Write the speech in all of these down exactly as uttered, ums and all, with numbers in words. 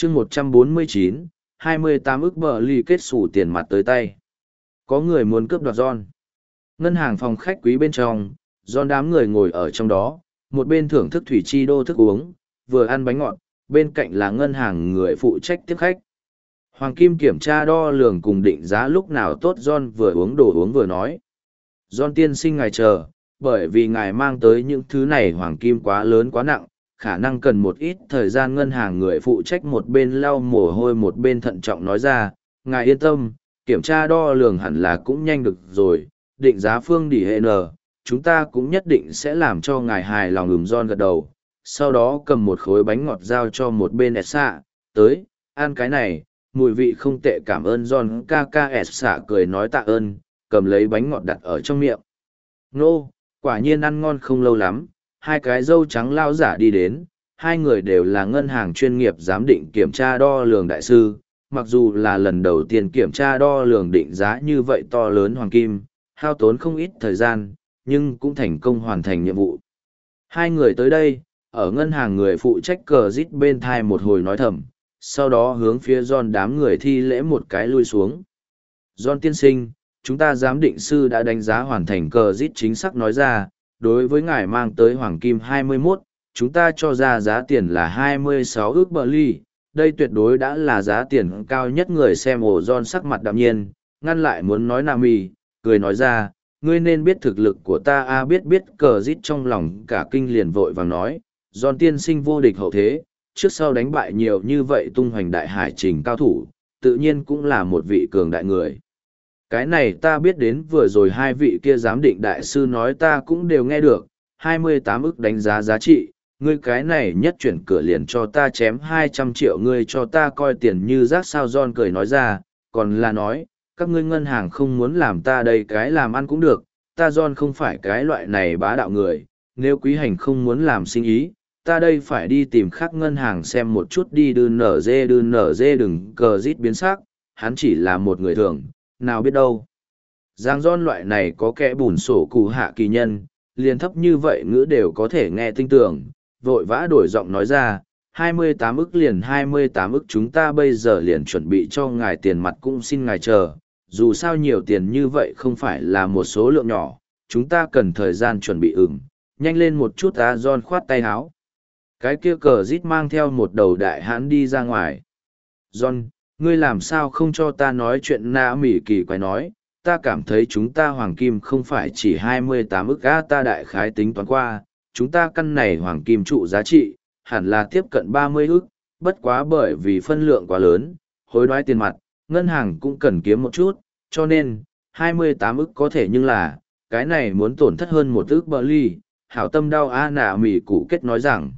chương một trăm bốn mươi chín, hai mươi tám ức bờ ly kết xù tiền mặt tới tay. Có người muốn cướp đoạt John. Ngân hàng phòng khách quý bên trong, John đám người ngồi ở trong đó, một bên thưởng thức thủy chi đô thức uống, vừa ăn bánh ngọt, bên cạnh là ngân hàng người phụ trách tiếp khách. Hoàng Kim kiểm tra đo lường cùng định giá lúc nào tốt. John vừa uống đồ uống vừa nói. John tiên sinh ngài chờ, bởi vì ngài mang tới những thứ này Hoàng Kim quá lớn quá nặng, khả năng cần một ít thời gian. Ngân hàng người phụ trách một bên lau mồ hôi một bên thận trọng nói ra, ngài yên tâm, kiểm tra đo lường hẳn là cũng nhanh được rồi, định giá phương đỉ hệ nờ, chúng ta cũng nhất định sẽ làm cho ngài hài lòng. Ừm, John gật đầu, sau đó cầm một khối bánh ngọt giao cho một bên Esa, tới, ăn cái này, mùi vị không tệ, cảm ơn John ca ca. Esa cười nói tạ ơn, cầm lấy bánh ngọt đặt ở trong miệng. Nô, quả nhiên ăn ngon. Không lâu lắm, hai cái dâu trắng lao giả đi đến, hai người đều là ngân hàng chuyên nghiệp giám định kiểm tra đo lường đại sư, mặc dù là lần đầu tiên kiểm tra đo lường định giá như vậy to lớn hoàng kim, hao tốn không ít thời gian, nhưng cũng thành công hoàn thành nhiệm vụ. Hai người tới đây, ở ngân hàng người phụ trách cờ rít bên thai một hồi nói thầm, sau đó hướng phía John đám người thi lễ một cái lui xuống. John tiên sinh, chúng ta giám định sư đã đánh giá hoàn thành. Cờ rít chính xác nói ra, đối với ngài mang tới hoàng kim hai mươi mốt, chúng ta cho ra giá tiền là hai mươi sáu ức bờ ly, đây tuyệt đối đã là giá tiền cao nhất. Người xem ổ John sắc mặt đạm nhiên, ngăn lại muốn nói Nam mì, cười nói ra, ngươi nên biết thực lực của ta a. biết biết. Cờ rít trong lòng cả kinh liền vội vàng nói, John tiên sinh vô địch hậu thế, trước sau đánh bại nhiều như vậy tung hoành đại hải trình cao thủ, tự nhiên cũng là một vị cường đại người. Cái này ta biết đến, vừa rồi hai vị kia giám định đại sư nói ta cũng đều nghe được, hai mươi tám ức đánh giá giá trị, ngươi cái này nhất chuyển cửa liền cho ta chém hai trăm triệu, ngươi cho ta coi tiền như rác sao. John cười nói ra, còn là nói, các ngươi ngân hàng không muốn làm ta đây cái làm ăn cũng được, ta John không phải cái loại này bá đạo người, nếu quý hành không muốn làm sinh ý, ta đây phải đi tìm khác ngân hàng xem một chút đi. Đư nở dê đư nở dê đừng. Cờ rít biến sắc, hắn chỉ là một người thường, nào biết đâu. Giang John loại này có kẻ bùn sổ cụ hạ kỳ nhân, liền thấp như vậy ngữ đều có thể nghe tinh tưởng, vội vã đổi giọng nói ra, hai mươi tám ức liền hai mươi tám ức, chúng ta bây giờ liền chuẩn bị cho ngài tiền mặt, cũng xin ngài chờ, dù sao nhiều tiền như vậy không phải là một số lượng nhỏ, chúng ta cần thời gian chuẩn bị. Ửng, nhanh lên một chút. Ta John khoát tay háo. Cái kia cờ rít mang theo một đầu đại hãn đi ra ngoài. John, ngươi làm sao không cho ta nói chuyện? Na mỉ kỳ quái nói, ta cảm thấy chúng ta hoàng kim không phải chỉ hai mươi tám ức á, ta đại khái tính toán qua, chúng ta căn này hoàng kim trụ giá trị, hẳn là tiếp cận ba mươi ức, bất quá bởi vì phân lượng quá lớn, hối đoái tiền mặt, ngân hàng cũng cần kiếm một chút, cho nên, hai mươi tám ức có thể, nhưng là, cái này muốn tổn thất hơn một ức bờ ly. Hảo tâm đau a. Nạ mỉ cụ kết nói rằng,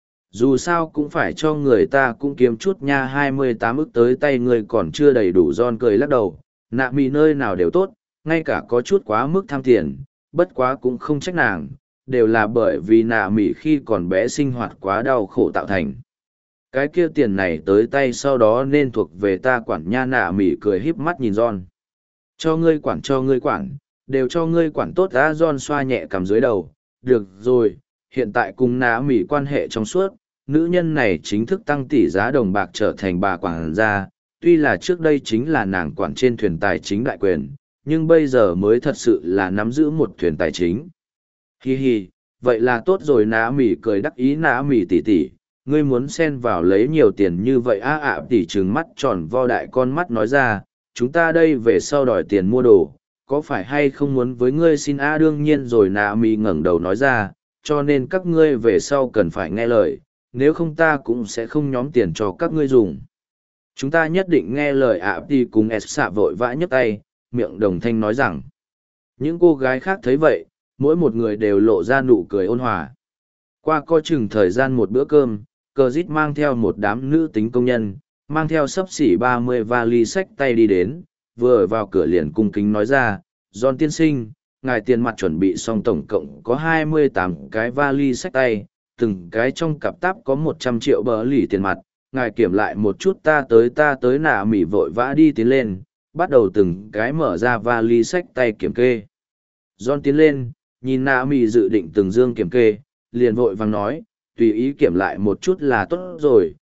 dù sao cũng phải cho người ta cũng kiếm chút nha, hai mươi tám ức tới tay người còn chưa đầy đủ. John cười lắc đầu, nạ mì nơi nào đều tốt, ngay cả có chút quá mức tham tiền, bất quá cũng không trách nàng, đều là bởi vì nạ mì khi còn bé sinh hoạt quá đau khổ tạo thành. Cái kia tiền này tới tay sau đó nên thuộc về ta quản nha. Nạ mì cười híp mắt nhìn John. Cho ngươi quản cho ngươi quản, đều cho ngươi quản tốt đã. John xoa nhẹ cằm dưới đầu, được rồi, hiện tại cùng nạ mì quan hệ trong suốt, nữ nhân này chính thức tăng tỷ giá đồng bạc trở thành bà quản gia, tuy là trước đây chính là nàng quản trên thuyền tài chính đại quyền, nhưng bây giờ mới thật sự là nắm giữ một thuyền tài chính. Hi hi, vậy là tốt rồi. Nã mỉ cười đắc ý. Nã mỉ tỉ tỉ, ngươi muốn xen vào lấy nhiều tiền như vậy a? ạ tỉ trừng mắt tròn vo đại con mắt nói ra, chúng ta đây về sau đòi tiền mua đồ, có phải hay không muốn với ngươi xin a? Đương nhiên rồi. Nã mỉ ngẩng đầu nói ra, cho nên các ngươi về sau cần phải nghe lời, nếu không ta cũng sẽ không nhóm tiền cho các ngươi dùng. Chúng ta nhất định nghe lời. ạ tỉ cùng s xạ vội vã nhấc tay, miệng đồng thanh nói rằng. Những cô gái khác thấy vậy, mỗi một người đều lộ ra nụ cười ôn hòa. Qua coi chừng thời gian một bữa cơm, cờ dít mang theo một đám nữ tính công nhân, mang theo xấp xỉ ba mươi vali sách tay đi đến, vừa ở vào cửa liền cung kính nói ra, John tiên sinh, ngài tiền mặt chuẩn bị xong tổng cộng có hai mươi tám cái vali sách tay, từng cái trong cặp táp có một trăm triệu bờ lì tiền mặt, ngài kiểm lại một chút. Ta tới ta tới. Nạ mỉ vội vã đi tiến lên, bắt đầu từng cái mở ra vali sách tay kiểm kê. John tiến lên, nhìn nạ mỉ dự định từng dương kiểm kê, liền vội vàng nói, tùy ý kiểm lại một chút là tốt rồi,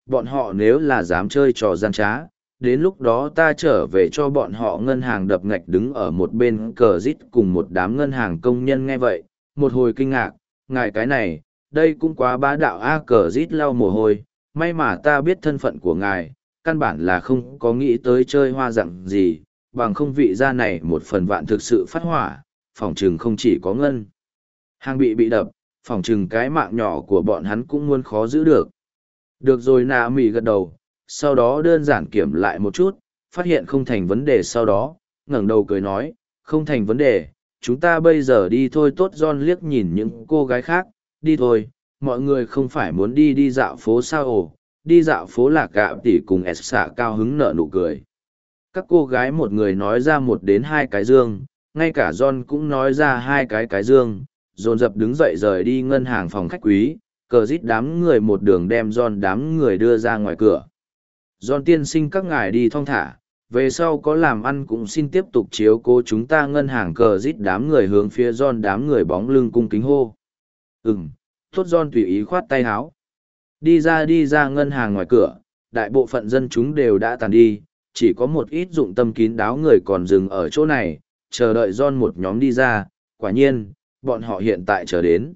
bọn họ nếu là dám chơi trò gian trá, đến lúc đó ta trở về cho bọn họ ngân hàng đập ngạch. Đứng ở một bên cờ rít cùng một đám ngân hàng công nhân nghe vậy, một hồi kinh ngạc, ngài cái này, đây cũng quá bá đạo a. Cờ rít lau mồ hôi, may mà ta biết thân phận của ngài, căn bản là không có nghĩ tới chơi hoa dặn gì, bằng không vị gia này một phần vạn thực sự phát hỏa, phòng trừng không chỉ có ngân hàng bị bị đập, phòng trừng cái mạng nhỏ của bọn hắn cũng muốn khó giữ được. Được rồi, nà mỉ gật đầu, sau đó đơn giản kiểm lại một chút, phát hiện không thành vấn đề, sau đó ngẩng đầu cười nói, không thành vấn đề, chúng ta bây giờ đi thôi. Tốt. John liếc nhìn những cô gái khác, đi thôi, mọi người không phải muốn đi đi dạo phố sao? Ồ, đi dạo phố Lạc Gạ Tỷ cùng S xạ cao hứng nở nụ cười. Các cô gái một người nói ra một đến hai cái dương, ngay cả John cũng nói ra hai cái cái dương, dồn dập đứng dậy rời đi ngân hàng phòng khách quý. Cờ rít đám người một đường đem John đám người đưa ra ngoài cửa. John tiên sinh, các ngài đi thong thả, về sau có làm ăn cũng xin tiếp tục chiếu cố chúng ta. Ngân hàng cờ rít đám người hướng phía John đám người bóng lưng cung kính hô. Ừm, tốt. John tùy ý khoát tay háo. Đi ra đi ra ngân hàng ngoài cửa, đại bộ phận dân chúng đều đã tàn đi, chỉ có một ít dụng tâm kín đáo người còn dừng ở chỗ này, chờ đợi John một nhóm đi ra. Quả nhiên, bọn họ hiện tại chờ đến.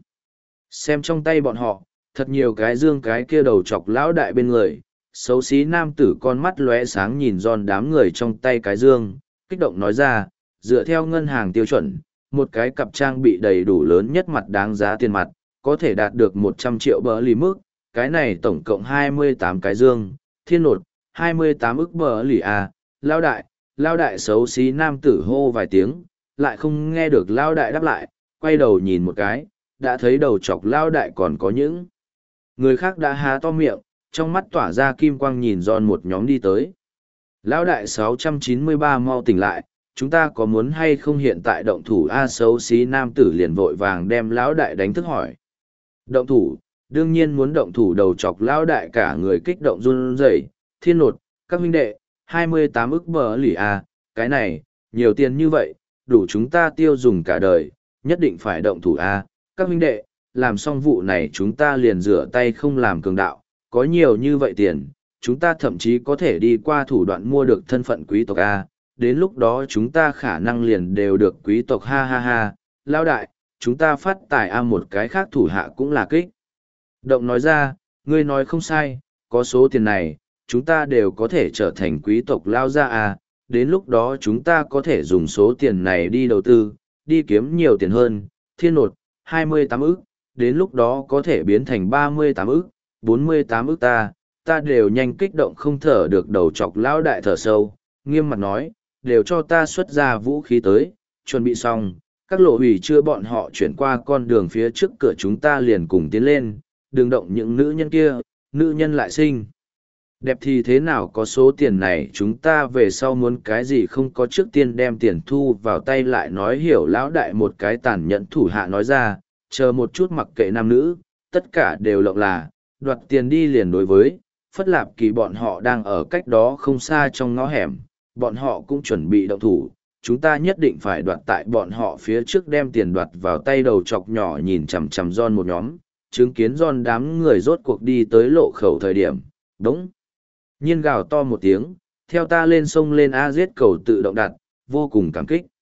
Xem trong tay bọn họ, thật nhiều cái dương, cái kia đầu chọc lão đại bên người, xấu xí nam tử con mắt lóe sáng nhìn John đám người trong tay cái dương, kích động nói ra, dựa theo ngân hàng tiêu chuẩn, một cái cặp trang bị đầy đủ lớn nhất mặt đáng giá tiền mặt, có thể đạt được một trăm triệu bờ lì mức, cái này tổng cộng hai mươi tám cái dương, thiên nột, hai mươi tám ức bờ lì à. Lão đại, lão đại, xấu xí nam tử hô vài tiếng, lại không nghe được lão đại đáp lại, quay đầu nhìn một cái, đã thấy đầu chọc lão đại còn có những người khác đã há to miệng, trong mắt tỏa ra kim quang nhìn John một nhóm đi tới. Lão đại sáu trăm chín mươi ba, mau tỉnh lại, chúng ta có muốn hay không hiện tại động thủ? A xấu xí nam tử liền vội vàng đem lão đại đánh thức hỏi. Động thủ, đương nhiên muốn động thủ. Đầu chọc lão đại cả người kích động run rẩy, thiên nột, các huynh đệ, hai mươi tám ức bờ lì A, cái này, nhiều tiền như vậy, đủ chúng ta tiêu dùng cả đời, nhất định phải động thủ A. Các huynh đệ, làm xong vụ này chúng ta liền rửa tay không làm cường đạo, có nhiều như vậy tiền, chúng ta thậm chí có thể đi qua thủ đoạn mua được thân phận quý tộc A, đến lúc đó chúng ta khả năng liền đều được quý tộc. Ha ha ha, lão đại, chúng ta phát tài A. Một cái khác thủ hạ cũng là kích động nói ra, ngươi nói không sai, có số tiền này, chúng ta đều có thể trở thành quý tộc lao ra A, đến lúc đó chúng ta có thể dùng số tiền này đi đầu tư, đi kiếm nhiều tiền hơn. Thiên nột, hai mươi tám ức, đến lúc đó có thể biến thành ba mươi tám ức, bốn mươi tám ức. Ta, ta đều nhanh kích động không thở được. Đầu chọc lão đại thở sâu, nghiêm mặt nói, đều cho ta xuất ra vũ khí tới, chuẩn bị xong, các lộ hủy chưa bọn họ chuyển qua con đường phía trước cửa chúng ta liền cùng tiến lên, đừng động những nữ nhân kia, nữ nhân lại xinh đẹp thì thế nào, có số tiền này chúng ta về sau muốn cái gì không có, trước tiên đem tiền thu vào tay. Lại nói hiểu lão đại một cái tàn nhẫn thủ hạ nói ra, chờ một chút, mặc kệ nam nữ, tất cả đều lộng là, đoạt tiền đi liền. Đối với Phất Lạp Kỳ bọn họ đang ở cách đó không xa trong ngõ hẻm, bọn họ cũng chuẩn bị động thủ, chúng ta nhất định phải đoạt tại bọn họ phía trước đem tiền đoạt vào tay. Đầu chọc nhỏ nhìn chằm chằm John một nhóm, chứng kiến John đám người rốt cuộc đi tới lộ khẩu thời điểm, đống nhiên gào to một tiếng, theo ta lên sông lên A, giết cầu tự động đặt, vô cùng cảm kích.